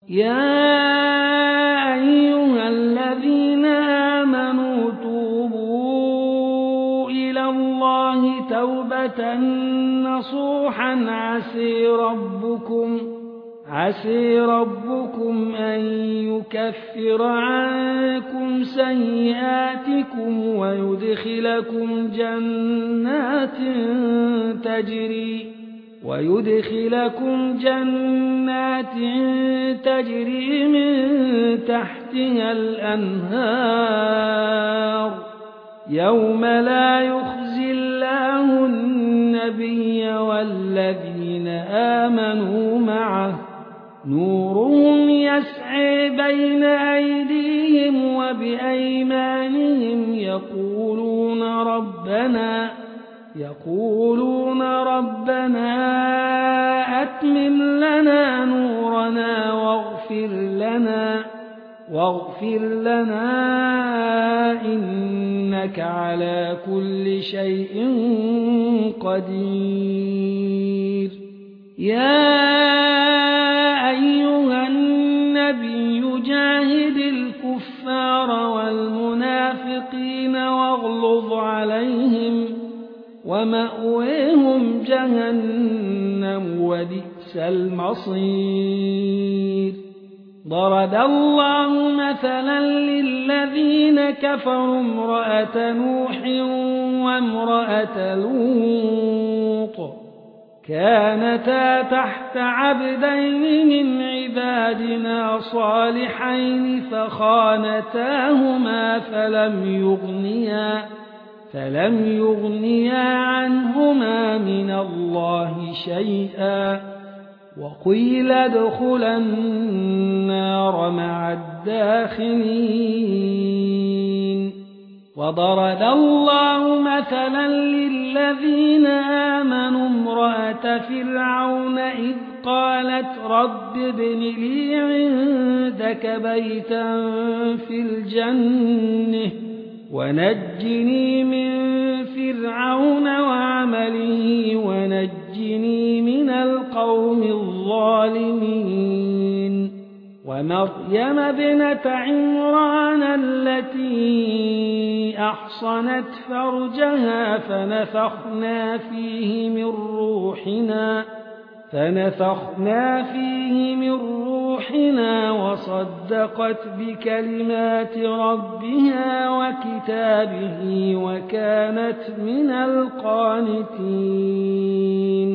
يا أيها الذين آمنوا توبوا إلى الله توبة نصوحا عسى ربكم أن يكفر عنكم سيئاتكم ويدخلكم جنات تجري من تحتها الأنهار يوم لا يخزي الله النبي والذين آمنوا معه نورهم يسعى بين أيديهم وبأيمانهم يقولون ربنا أتمم لنا نورنا واغفر لنا إنك على كل شيء قدير. يا أيها النبي جاهد الكفار والمنافقين واغلظ عليهم ومأويهم جهنم وبئس المصير. ضرب الله مثلا للذين كفروا امرأة نوح وامرأة لوط كانتا تحت عبدين من عبادنا صالحين فخانتاهما فلم يغنيا عنهما من الله شيئا وقيل ادخلا النار مع الداخلين. وضرب الله مثلا للذين آمنوا امرأة فرعون إذ قالت رب ابن لي عندك بيتا في الجنة ونجني من فرعون وعمله ونجني من القوم الظالمين. ومريم ابنة عمران التي أحصنت فرجها فنفخنا فيه من روحنا وصدقت بكلمات ربها وكتابه وكانت من القانتين.